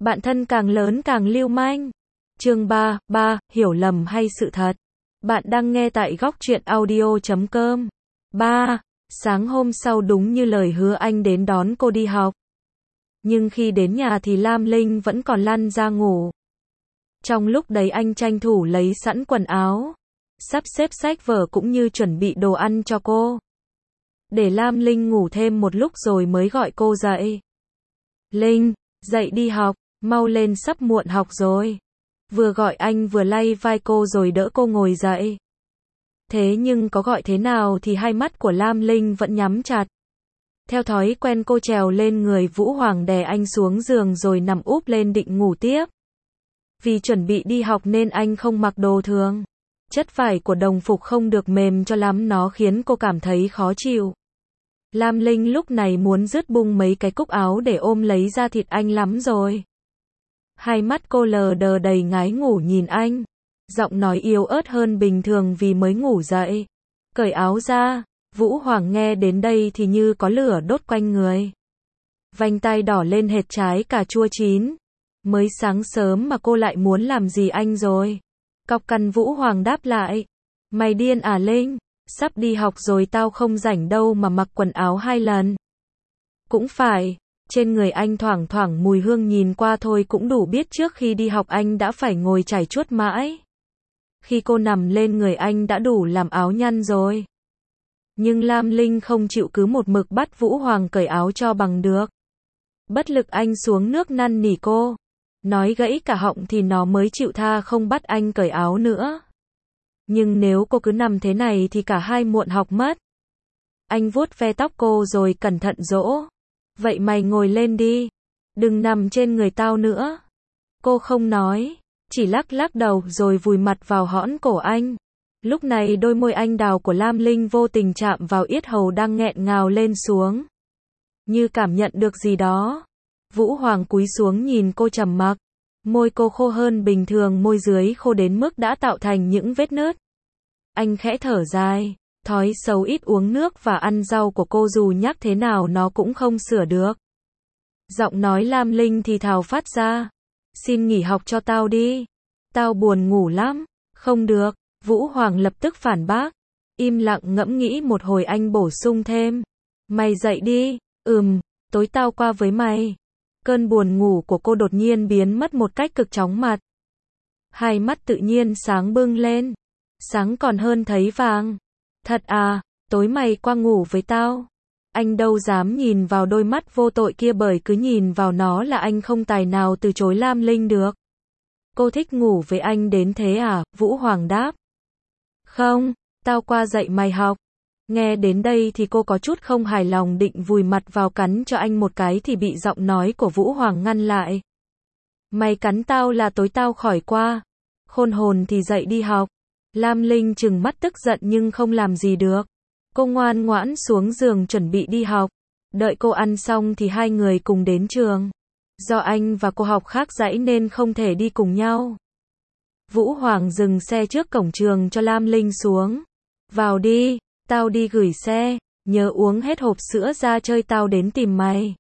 Bạn thân càng lớn càng lưu manh. Chương 3, hiểu lầm hay sự thật. Bạn đang nghe tại góc truyện audio.com. 3. Sáng hôm sau đúng như lời hứa anh đến đón cô đi học. Nhưng khi đến nhà thì Lam Linh vẫn còn lăn ra ngủ. Trong lúc đấy anh tranh thủ lấy sẵn quần áo, sắp xếp sách vở cũng như chuẩn bị đồ ăn cho cô. Để Lam Linh ngủ thêm một lúc rồi mới gọi cô dậy. Linh, dậy đi học, mau lên sắp muộn học rồi. Vừa gọi anh vừa lay vai cô rồi đỡ cô ngồi dậy. Thế nhưng có gọi thế nào thì hai mắt của Lam Linh vẫn nhắm chặt. Theo thói quen cô trèo lên người Vũ Hoàng đè anh xuống giường rồi nằm úp lên định ngủ tiếp. Vì chuẩn bị đi học nên anh không mặc đồ thường. Chất vải của đồng phục không được mềm cho lắm, nó khiến cô cảm thấy khó chịu. Lam Linh lúc này muốn rứt bung mấy cái cúc áo để ôm lấy da thịt anh lắm rồi. Hai mắt cô lờ đờ đầy ngái ngủ nhìn anh. Giọng nói yếu ớt hơn bình thường vì mới ngủ dậy. Cởi áo ra. Vũ Hoàng nghe đến đây thì như có lửa đốt quanh người. Vành tai đỏ lên hệt trái cà chua chín. Mới sáng sớm mà cô lại muốn làm gì anh rồi? Cọc cằn Vũ Hoàng đáp lại. Mày điên à Linh? Sắp đi học rồi tao không rảnh đâu mà mặc quần áo 2 lần. Cũng phải, trên người anh thoảng thoảng mùi hương nhìn qua thôi cũng đủ biết trước khi đi học anh đã phải ngồi chải chuốt mãi. Khi cô nằm lên người anh đã đủ làm áo nhăn rồi. Nhưng Lam Linh không chịu, cứ một mực bắt Vũ Hoàng cởi áo cho bằng được. Bất lực anh xuống nước năn nỉ cô. Nói gãy cả họng thì nó mới chịu tha không bắt anh cởi áo nữa. Nhưng nếu cô cứ nằm thế này thì cả hai muộn học mất. Anh vuốt ve tóc cô rồi cẩn thận dỗ. Vậy mày ngồi lên đi. Đừng nằm trên người tao nữa. Cô không nói, chỉ lắc lắc đầu rồi vùi mặt vào hõn cổ anh. Lúc này đôi môi anh đào của Lam Linh vô tình chạm vào yết hầu đang nghẹn ngào lên xuống. Như cảm nhận được gì đó. Vũ Hoàng cúi xuống nhìn cô trầm mặc. Môi cô khô hơn bình thường, môi dưới khô đến mức đã tạo thành những vết nứt. Anh khẽ thở dài. Thói xấu ít uống nước và ăn rau của cô dù nhắc thế nào nó cũng không sửa được. Giọng nói Lam Linh thì thào phát ra. Xin nghỉ học cho tao đi. Tao buồn ngủ lắm. Không được. Vũ Hoàng lập tức phản bác. Im lặng ngẫm nghĩ một hồi anh bổ sung thêm. Mày dậy đi. Tối tao qua với mày. Cơn buồn ngủ của cô đột nhiên biến mất một cách cực chóng mặt. Hai mắt tự nhiên sáng bừng lên. Sáng còn hơn thấy vàng. Thật à, tối mày qua ngủ với tao. Anh đâu dám nhìn vào đôi mắt vô tội kia, bởi cứ nhìn vào nó là anh không tài nào từ chối Lam Linh được. Cô thích ngủ với anh đến thế à? Vũ Hoàng đáp. Không, tao qua dạy mày học. Nghe đến đây thì cô có chút không hài lòng, định vùi mặt vào cắn cho anh một cái thì bị giọng nói của Vũ Hoàng ngăn lại. Mày cắn tao là tối tao khỏi qua. Khôn hồn thì dậy đi học. Lam Linh trừng mắt tức giận nhưng không làm gì được. Cô ngoan ngoãn xuống giường chuẩn bị đi học. Đợi cô ăn xong thì hai người cùng đến trường. Do anh và cô học khác dãy nên không thể đi cùng nhau. Vũ Hoàng dừng xe trước cổng trường cho Lam Linh xuống. Vào đi, tao đi gửi xe. Nhớ uống hết hộp sữa ra chơi, tao đến tìm mày.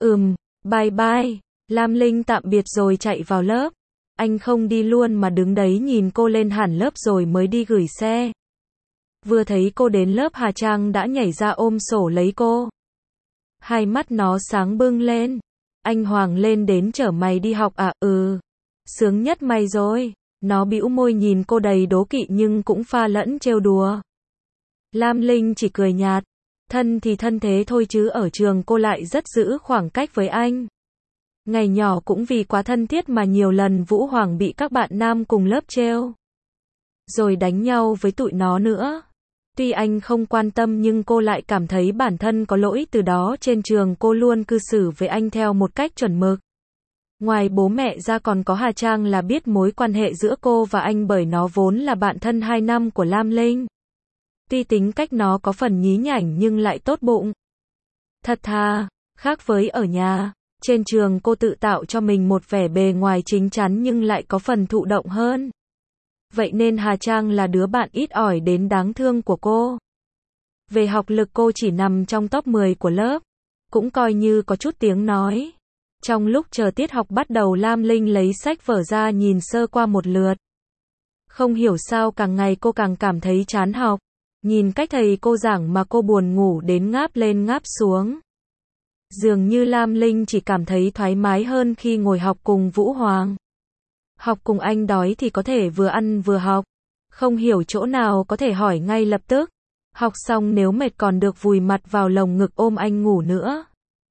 Bye bye. Lam Linh tạm biệt rồi chạy vào lớp. Anh không đi luôn mà đứng đấy nhìn cô lên hẳn lớp rồi mới đi gửi xe. Vừa thấy cô đến lớp, Hà Trang đã nhảy ra ôm sổ lấy cô. Hai mắt nó sáng bừng lên. Anh Hoàng lên đến chở mày đi học à? Sướng nhất mày rồi. Nó bĩu môi nhìn cô đầy đố kỵ nhưng cũng pha lẫn trêu đùa. Lam Linh chỉ cười nhạt. Thân thì thân thế thôi chứ ở trường cô lại rất giữ khoảng cách với anh. Ngày nhỏ cũng vì quá thân thiết mà nhiều lần Vũ Hoàng bị các bạn nam cùng lớp trêu. Rồi đánh nhau với tụi nó nữa. Tuy anh không quan tâm nhưng cô lại cảm thấy bản thân có lỗi, từ đó trên trường cô luôn cư xử với anh theo một cách chuẩn mực. Ngoài bố mẹ ra còn có Hà Trang là biết mối quan hệ giữa cô và anh, bởi nó vốn là bạn thân 2 năm của Lam Linh. Tuy tính cách nó có phần nhí nhảnh nhưng lại tốt bụng. Thật thà, khác với ở nhà. Trên trường cô tự tạo cho mình một vẻ bề ngoài chính chắn nhưng lại có phần thụ động hơn. Vậy nên Hà Trang là đứa bạn ít ỏi đến đáng thương của cô. Về học lực cô chỉ nằm trong top 10 của lớp. Cũng coi như có chút tiếng nói. Trong lúc chờ tiết học bắt đầu, Lam Linh lấy sách vở ra nhìn sơ qua một lượt. Không hiểu sao càng ngày cô càng cảm thấy chán học. Nhìn cách thầy cô giảng mà cô buồn ngủ đến ngáp lên ngáp xuống. Dường như Lam Linh chỉ cảm thấy thoải mái hơn khi ngồi học cùng Vũ Hoàng. Học cùng anh đói thì có thể vừa ăn vừa học. Không hiểu chỗ nào có thể hỏi ngay lập tức. Học xong nếu mệt còn được vùi mặt vào lồng ngực ôm anh ngủ nữa.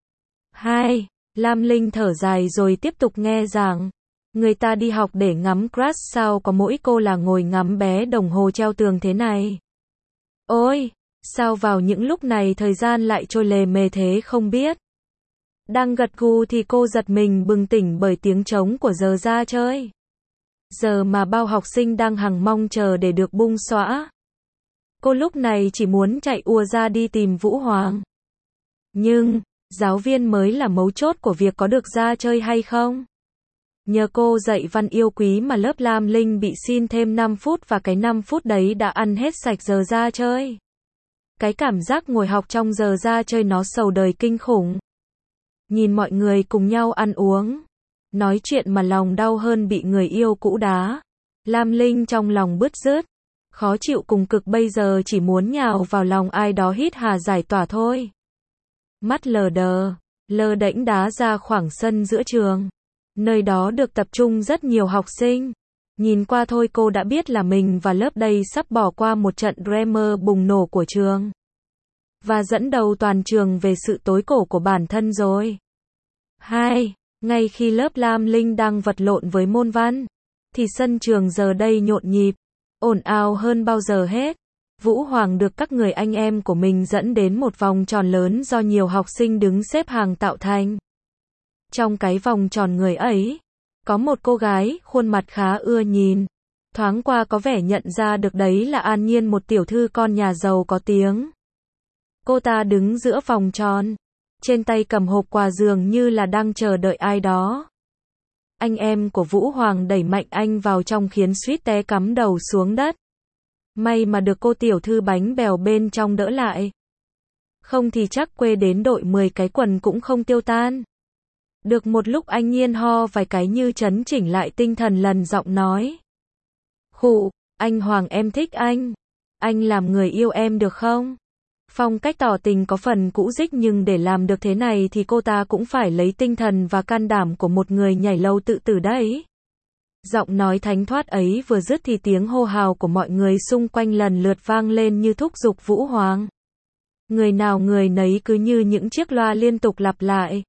2. Lam Linh thở dài rồi tiếp tục nghe giảng. Người ta đi học để ngắm crush, sao có mỗi cô là ngồi ngắm bé đồng hồ treo tường thế này. Ôi, sao vào những lúc này thời gian lại trôi lề mề thế không biết. Đang gật gù thì cô giật mình bừng tỉnh bởi tiếng trống của giờ ra chơi. Giờ mà bao học sinh đang hằng mong chờ để được bung xõa. Cô lúc này chỉ muốn chạy ùa ra đi tìm Vũ Hoàng. Nhưng, giáo viên mới là mấu chốt của việc có được ra chơi hay không. Nhờ cô dạy văn yêu quý mà lớp Lam Linh bị xin thêm 5 phút và cái 5 phút đấy đã ăn hết sạch giờ ra chơi. Cái cảm giác ngồi học trong giờ ra chơi nó sầu đời kinh khủng. Nhìn mọi người cùng nhau ăn uống, nói chuyện mà lòng đau hơn bị người yêu cũ đá. Lam Linh trong lòng bứt rứt, khó chịu cùng cực, bây giờ chỉ muốn nhào vào lòng ai đó hít hà giải tỏa thôi. Mắt lờ đờ, lơ đễnh đá ra khoảng sân giữa trường. Nơi đó được tập trung rất nhiều học sinh. Nhìn qua thôi cô đã biết là mình và lớp đây sắp bỏ qua một trận drama bùng nổ của trường. Và dẫn đầu toàn trường về sự tối cổ của bản thân rồi. 2. Ngay khi lớp Lam Linh đang vật lộn với môn văn, thì sân trường giờ đây nhộn nhịp, ồn ào hơn bao giờ hết. Vũ Hoàng được các người anh em của mình dẫn đến một vòng tròn lớn do nhiều học sinh đứng xếp hàng tạo thành. Trong cái vòng tròn người ấy, có một cô gái, khuôn mặt khá ưa nhìn. Thoáng qua có vẻ nhận ra được đấy là An Nhiên, một tiểu thư con nhà giàu có tiếng. Cô ta đứng giữa vòng tròn, trên tay cầm hộp quà dường như là đang chờ đợi ai đó. Anh em của Vũ Hoàng đẩy mạnh anh vào trong khiến suýt té cắm đầu xuống đất. May mà được cô tiểu thư bánh bèo bên trong đỡ lại. Không thì chắc quê đến đội 10 cái quần cũng không tiêu tan. Được một lúc anh Nhiên ho vài cái như trấn chỉnh lại tinh thần, lần giọng nói. Khụ, anh Hoàng em thích anh. Anh làm người yêu em được không? Phong cách tỏ tình có phần cũ rích nhưng để làm được thế này thì cô ta cũng phải lấy tinh thần và can đảm của một người nhảy lầu tự tử đấy. Giọng nói thánh thoát ấy vừa dứt thì tiếng hô hào của mọi người xung quanh lần lượt vang lên như thúc giục Vũ Hoàng. Người nào người nấy cứ như những chiếc loa liên tục lặp lại.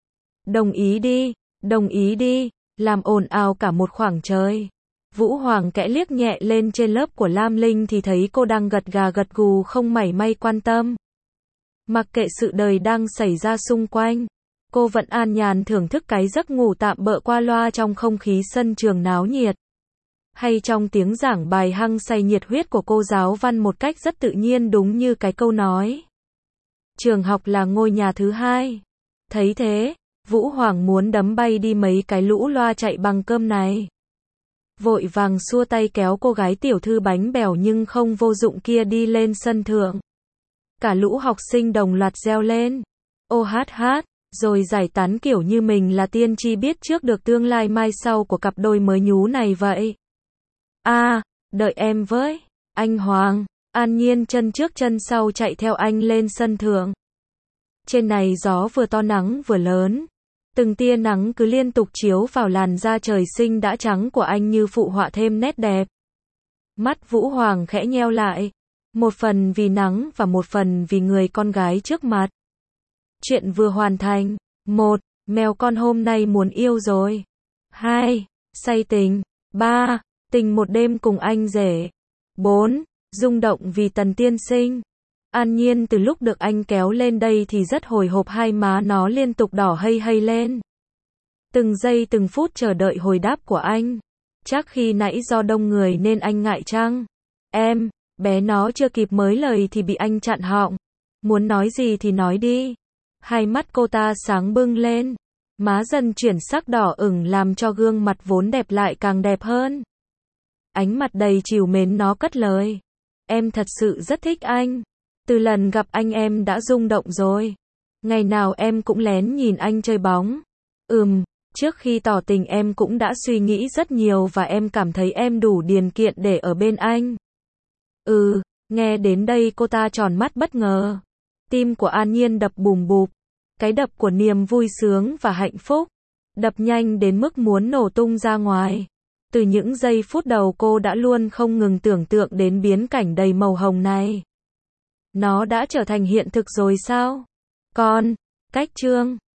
Đồng ý đi, làm ồn ào cả một khoảng trời. Vũ Hoàng kẽ liếc nhẹ lên trên lớp của Lam Linh thì thấy cô đang gật gà gật gù không mảy may quan tâm. Mặc kệ sự đời đang xảy ra xung quanh, cô vẫn an nhàn thưởng thức cái giấc ngủ tạm bợ qua loa trong không khí sân trường náo nhiệt. Hay trong tiếng giảng bài hăng say nhiệt huyết của cô giáo văn một cách rất tự nhiên, đúng như cái câu nói. Trường học là ngôi nhà thứ hai. Thấy thế, Vũ Hoàng muốn đấm bay đi mấy cái lũ loa chạy bằng cơm này. Vội vàng xua tay kéo cô gái tiểu thư bánh bèo nhưng không vô dụng kia đi lên sân thượng. Cả lũ học sinh đồng loạt reo lên. Ô hát hát, rồi giải tán kiểu như mình là tiên tri biết trước được tương lai mai sau của cặp đôi mới nhú này vậy. Đợi em với, anh Hoàng. An Nhiên chân trước chân sau chạy theo anh lên sân thượng. Trên này gió vừa to nắng vừa lớn. Từng tia nắng cứ liên tục chiếu vào làn da trời xinh đã trắng của anh như phụ họa thêm nét đẹp. Mắt Vũ Hoàng khẽ nheo lại. Một phần vì nắng và một phần vì người con gái trước mặt. Chuyện vừa hoàn thành. 1. Mèo con hôm nay muốn yêu rồi. 2. Say tình. 3. Tình một đêm cùng anh rể. 4. Rung động vì Tần tiên sinh. An Nhiên từ lúc được anh kéo lên đây thì rất hồi hộp, hai má nó liên tục đỏ hây hây lên. Từng giây từng phút chờ đợi hồi đáp của anh. Chắc khi nãy do đông người nên anh ngại chăng? Em, bé nó chưa kịp mới lời thì bị anh chặn họng. Muốn nói gì thì nói đi. Hai mắt cô ta sáng bừng lên. Má dần chuyển sắc đỏ ửng làm cho gương mặt vốn đẹp lại càng đẹp hơn. Ánh mặt đầy trìu mến nó cất lời. Em thật sự rất thích anh. Từ lần gặp anh em đã rung động rồi. Ngày nào em cũng lén nhìn anh chơi bóng. Trước khi tỏ tình em cũng đã suy nghĩ rất nhiều và em cảm thấy em đủ điều kiện để ở bên anh. Nghe đến đây cô ta tròn mắt bất ngờ. Tim của An Nhiên đập bùm bụp. Cái đập của niềm vui sướng và hạnh phúc. Đập nhanh đến mức muốn nổ tung ra ngoài. Từ những giây phút đầu cô đã luôn không ngừng tưởng tượng đến biến cảnh đầy màu hồng này. Nó đã trở thành hiện thực rồi sao? Cách chương